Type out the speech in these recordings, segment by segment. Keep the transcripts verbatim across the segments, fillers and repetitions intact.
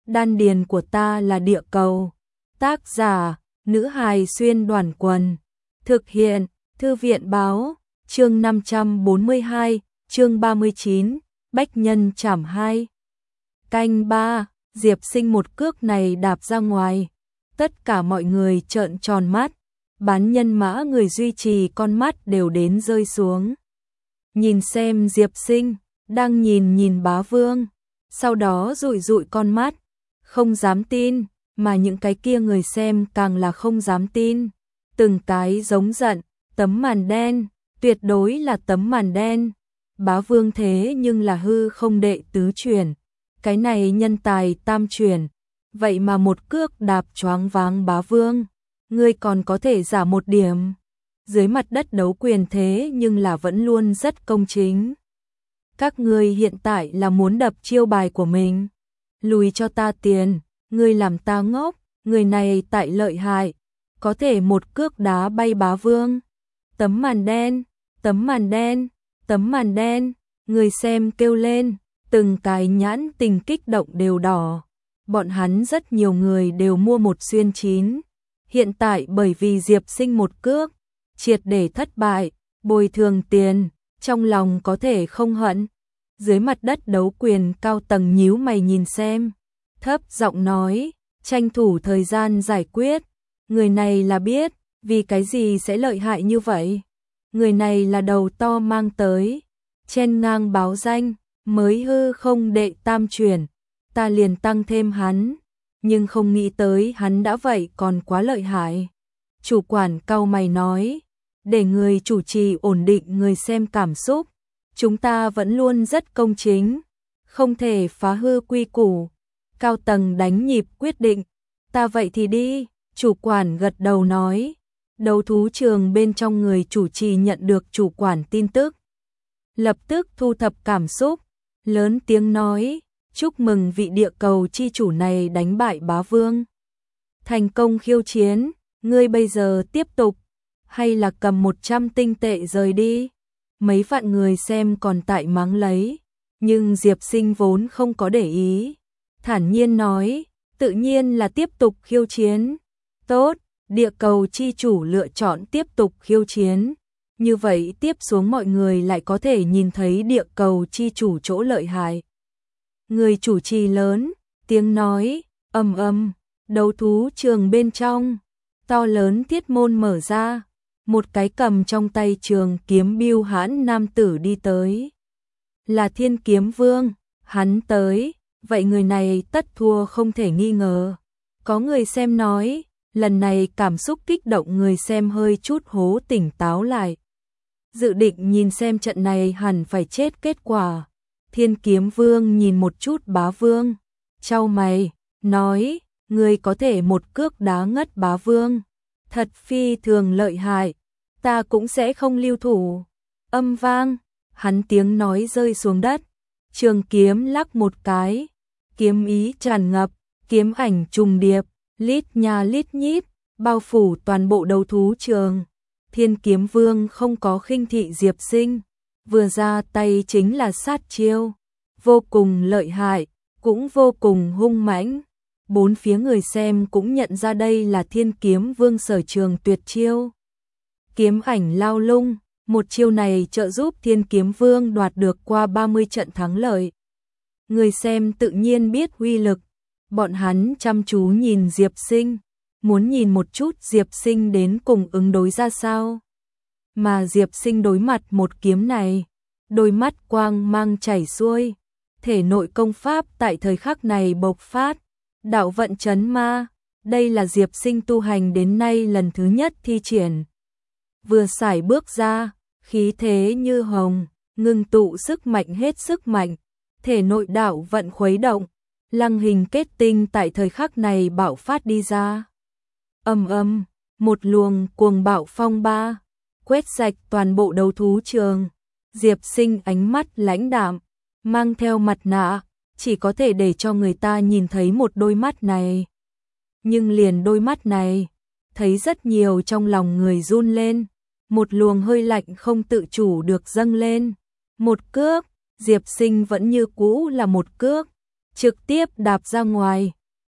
đan điền của ta là địa cầu. Tác giả, nữ hài xuyên đoàn quần. Thực hiện, thư viện báo, chương năm trăm bốn mươi hai, chương ba mươi chín, bách nhân trảm hai. Canh ba, Diệp Sinh một cước này đạp ra ngoài. Tất cả mọi người trợn tròn mắt, bán nhân mã người duy trì con mắt đều đến rơi xuống. Nhìn xem Diệp Sinh, đang nhìn nhìn bá vương, sau đó dụi dụi con mắt, không dám tin, mà những cái kia người xem càng là không dám tin. Từng cái giống giận, tấm màn đen, tuyệt đối là tấm màn đen. Bá vương thế nhưng là hư không đệ tứ chuyển, cái này nhân tài tam chuyển, vậy mà một cước đạp choáng váng bá vương, ngươi còn có thể giả một điểm. Dưới mặt đất đấu quyền thế nhưng là vẫn luôn rất công chính. Các ngươi hiện tại là muốn đập chiêu bài của mình. Lùi cho ta tiền, ngươi làm ta ngốc, người này tại lợi hại, có thể một cước đá bay bá vương. Tấm màn đen, tấm màn đen, tấm màn đen, người xem kêu lên, từng cái nhãn tình kích động đều đỏ. Bọn hắn rất nhiều người đều mua một xuyên chín. Hiện tại bởi vì Diệp Sinh một cước, triệt để thất bại, bồi thường tiền, trong lòng có thể không hận. Dưới mặt đất đấu quyền cao tầng nhíu mày nhìn xem, thấp giọng nói, tranh thủ thời gian giải quyết. Người này là biết, vì cái gì sẽ lợi hại như vậy. Người này là đầu to mang tới, chen ngang báo danh, mới hư không đệ tam chuyển, ta liền tăng thêm hắn, nhưng không nghĩ tới hắn đã vậy còn quá lợi hại. Chủ quản cau mày nói, để người chủ trì ổn định người xem cảm xúc, chúng ta vẫn luôn rất công chính, không thể phá hư quy củ. Cao tầng đánh nhịp quyết định, ta vậy thì đi, chủ quản gật đầu nói. Đấu thú trường bên trong người chủ trì nhận được chủ quản tin tức, lập tức thu thập cảm xúc, lớn tiếng nói, chúc mừng vị địa cầu chi chủ này đánh bại bá vương. Thành công khiêu chiến, ngươi bây giờ tiếp tục, hay là cầm một trăm tinh tệ rời đi. Mấy vạn người xem còn tại mắng lấy, nhưng Diệp Sinh vốn không có để ý. Thản nhiên nói, tự nhiên là tiếp tục khiêu chiến. Tốt, địa cầu chi chủ lựa chọn tiếp tục khiêu chiến. Như vậy tiếp xuống mọi người lại có thể nhìn thấy địa cầu chi chủ chỗ lợi hại. Người chủ trì lớn, tiếng nói, ầm ầm, đấu thú trường bên trong, to lớn thiết môn mở ra, một cái cầm trong tay trường kiếm bưu hãn nam tử đi tới. Là Thiên Kiếm Vương, hắn tới, vậy người này tất thua không thể nghi ngờ. Có người xem nói, lần này cảm xúc kích động người xem hơi chút hố tỉnh táo lại. Dự định nhìn xem trận này hẳn phải chết kết quả. Thiên Kiếm Vương nhìn một chút bá vương, chau mày, nói, người có thể một cước đá ngất bá vương, thật phi thường lợi hại, ta cũng sẽ không lưu thủ. Âm vang, hắn tiếng nói rơi xuống đất, trường kiếm lắc một cái, kiếm ý tràn ngập, kiếm ảnh trùng điệp, lít nha lít nhít, bao phủ toàn bộ đấu thú trường. Thiên Kiếm Vương không có khinh thị Diệp Sinh, vừa ra tay chính là sát chiêu, vô cùng lợi hại, cũng vô cùng hung mãnh. Bốn phía người xem cũng nhận ra đây là Thiên Kiếm Vương sở trường tuyệt chiêu. Kiếm ảnh lao lung, một chiêu này trợ giúp Thiên Kiếm Vương đoạt được qua ba mươi trận thắng lợi. Người xem tự nhiên biết uy lực, bọn hắn chăm chú nhìn Diệp Sinh, muốn nhìn một chút Diệp Sinh đến cùng ứng đối ra sao. Mà Diệp Sinh đối mặt một kiếm này, đôi mắt quang mang chảy xuôi, thể nội công pháp tại thời khắc này bộc phát, đạo vận chấn ma, đây là Diệp Sinh tu hành đến nay lần thứ nhất thi triển. Vừa sải bước ra, khí thế như hồng, ngưng tụ sức mạnh hết sức mạnh, thể nội đạo vận khuấy động, lăng hình kết tinh tại thời khắc này bạo phát đi ra. Ầm ầm, một luồng cuồng bạo phong ba, quét sạch toàn bộ đấu thú trường. Diệp Sinh ánh mắt lãnh đạm, mang theo mặt nạ, chỉ có thể để cho người ta nhìn thấy một đôi mắt này. Nhưng liền đôi mắt này, thấy rất nhiều trong lòng người run lên, một luồng hơi lạnh không tự chủ được dâng lên. Một cước, Diệp Sinh vẫn như cũ là một cước, trực tiếp đạp ra ngoài,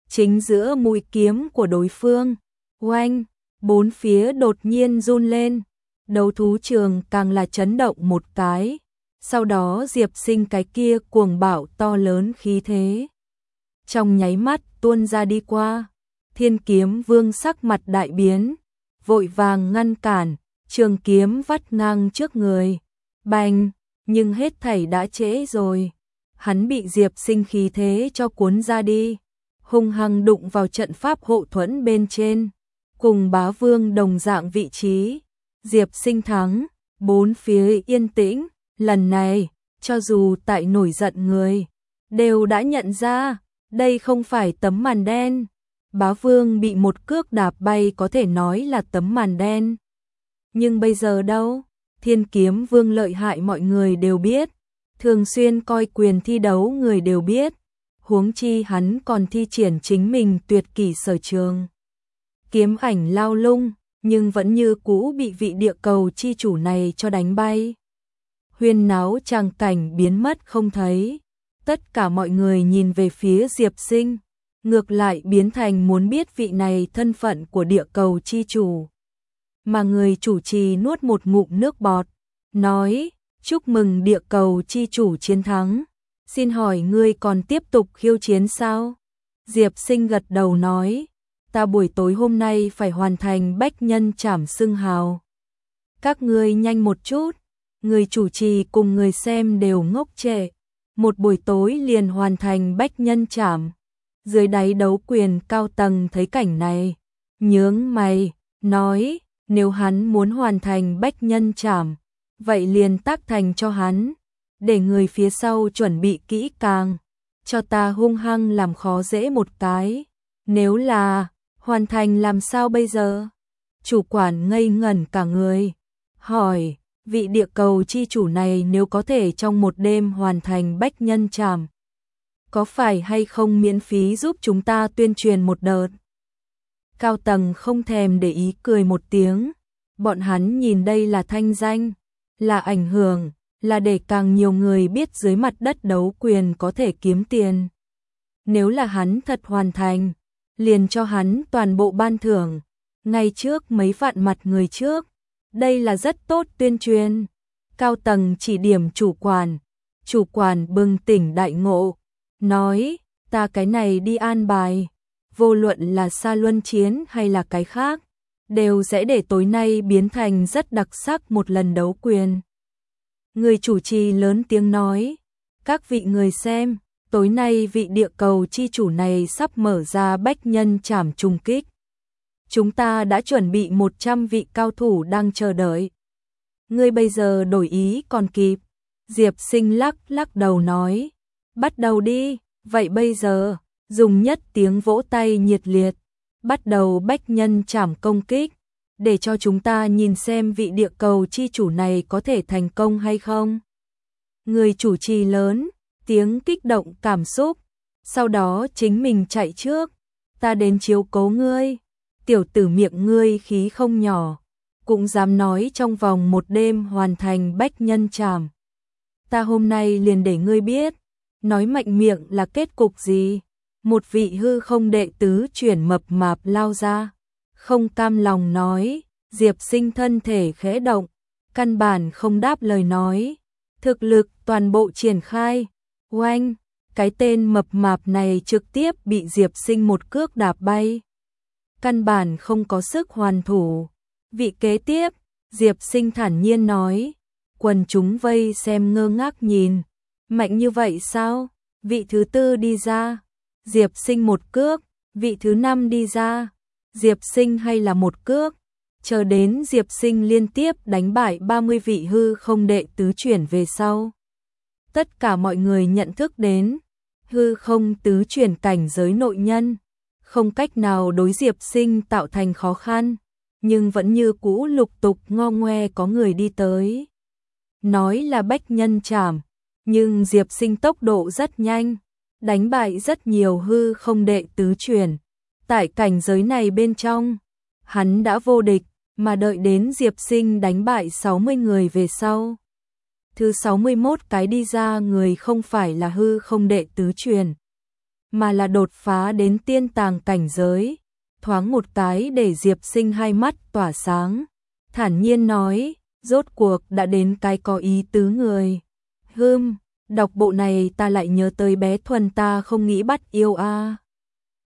chính giữa mũi kiếm của đối phương. Oanh, bốn phía đột nhiên run lên, đấu thú trường càng là chấn động một cái. Sau đó Diệp Sinh cái kia cuồng bạo to lớn khí thế trong nháy mắt tuôn ra đi qua. Thiên Kiếm Vương sắc mặt đại biến, vội vàng ngăn cản, trường kiếm vắt ngang trước người. Bành, nhưng hết thảy đã trễ rồi. Hắn bị Diệp Sinh khí thế cho cuốn ra đi, hung hăng đụng vào trận pháp hộ thuẫn bên trên, cùng Bá Vương đồng dạng vị trí. Diệp Sinh thắng, bốn phía yên tĩnh, lần này, cho dù tại nổi giận người, đều đã nhận ra, đây không phải tấm màn đen. Bá Vương bị một cước đạp bay có thể nói là tấm màn đen. Nhưng bây giờ đâu, Thiên Kiếm Vương lợi hại mọi người đều biết, thường xuyên coi quyền thi đấu người đều biết, huống chi hắn còn thi triển chính mình tuyệt kỹ sở trường. Kiếm ảnh lao lung, nhưng vẫn như cũ bị vị địa cầu chi chủ này cho đánh bay. Huyên náo tràng cảnh biến mất không thấy, tất cả mọi người nhìn về phía Diệp Sinh, ngược lại biến thành muốn biết vị này thân phận của địa cầu chi chủ. Mà người chủ trì nuốt một ngụm nước bọt, nói, chúc mừng địa cầu chi chủ chiến thắng, xin hỏi ngươi còn tiếp tục khiêu chiến sao? Diệp Sinh gật đầu nói, ta buổi tối hôm nay phải hoàn thành bách nhân trảm xưng hào. Các ngươi nhanh một chút, người chủ trì cùng người xem đều ngốc trệ, một buổi tối liền hoàn thành bách nhân trảm. Dưới đáy đấu quyền cao tầng thấy cảnh này, nhướng mày, nói, nếu hắn muốn hoàn thành bách nhân trảm, vậy liền tác thành cho hắn, để người phía sau chuẩn bị kỹ càng, cho ta hung hăng làm khó dễ một cái. Nếu là hoàn thành làm sao bây giờ? Chủ quản ngây ngẩn cả người, hỏi, vị địa cầu chi chủ này nếu có thể trong một đêm hoàn thành bách nhân trảm, có phải hay không miễn phí giúp chúng ta tuyên truyền một đợt? Cao tầng không thèm để ý cười một tiếng, bọn hắn nhìn đây là thanh danh, là ảnh hưởng, là để càng nhiều người biết dưới mặt đất đấu quyền có thể kiếm tiền. Nếu là hắn thật hoàn thành, liền cho hắn toàn bộ ban thưởng, ngay trước mấy vạn mặt người trước, đây là rất tốt tuyên truyền. Cao tầng chỉ điểm chủ quản, chủ quản bừng tỉnh đại ngộ, nói, ta cái này đi an bài, vô luận là Sa Luân Chiến hay là cái khác, đều sẽ để tối nay biến thành rất đặc sắc một lần đấu quyền. Người chủ trì lớn tiếng nói, các vị người xem, tối nay vị địa cầu chi chủ này sắp mở ra bách nhân trảm trùng kích. Chúng ta đã chuẩn bị một trăm vị cao thủ đang chờ đợi. Ngươi bây giờ đổi ý còn kịp. Diệp Sinh lắc lắc đầu nói, bắt đầu đi, vậy bây giờ, dùng nhất tiếng vỗ tay nhiệt liệt, bắt đầu bách nhân trảm công kích, để cho chúng ta nhìn xem vị địa cầu chi chủ này có thể thành công hay không. Người chủ trì lớn, tiếng kích động cảm xúc, sau đó chính mình chạy trước, ta đến chiếu cố ngươi, tiểu tử miệng ngươi khí không nhỏ, cũng dám nói trong vòng một đêm hoàn thành bách nhân trảm. Ta hôm nay liền để ngươi biết, nói mạnh miệng là kết cục gì. Một vị hư không đệ tứ chuyển mập mạp lao ra, không cam lòng nói, Diệp Sinh thân thể khẽ động, căn bản không đáp lời nói, thực lực toàn bộ triển khai. Oanh, cái tên mập mạp này trực tiếp bị Diệp Sinh một cước đạp bay, căn bản không có sức hoàn thủ. Vị kế tiếp, Diệp Sinh thản nhiên nói, quần chúng vây xem ngơ ngác nhìn, mạnh như vậy sao? Vị thứ tư đi ra, Diệp Sinh một cước, vị thứ năm đi ra, Diệp Sinh hay là một cước, chờ đến Diệp Sinh liên tiếp đánh bại ba mươi vị hư không đệ tứ chuyển về sau. Tất cả mọi người nhận thức đến, hư không tứ chuyển cảnh giới nội nhân, không cách nào đối Diệp Sinh tạo thành khó khăn, nhưng vẫn như cũ lục tục ngo ngoe có người đi tới. Nói là bách nhân trảm, nhưng Diệp Sinh tốc độ rất nhanh, đánh bại rất nhiều hư không đệ tứ chuyển. Tại cảnh giới này bên trong, hắn đã vô địch, mà đợi đến Diệp Sinh đánh bại sáu mươi người về sau. Thứ sáu mươi mốt cái đi ra người không phải là hư không đệ tứ chuyển, mà là đột phá đến tiên tàng cảnh giới. Thoáng một cái để Diệp Sinh hai mắt tỏa sáng, thản nhiên nói, rốt cuộc đã đến cái có ý tứ người. Hừm, đọc bộ này ta lại nhớ tới bé Thuần ta không nghĩ bắt yêu a.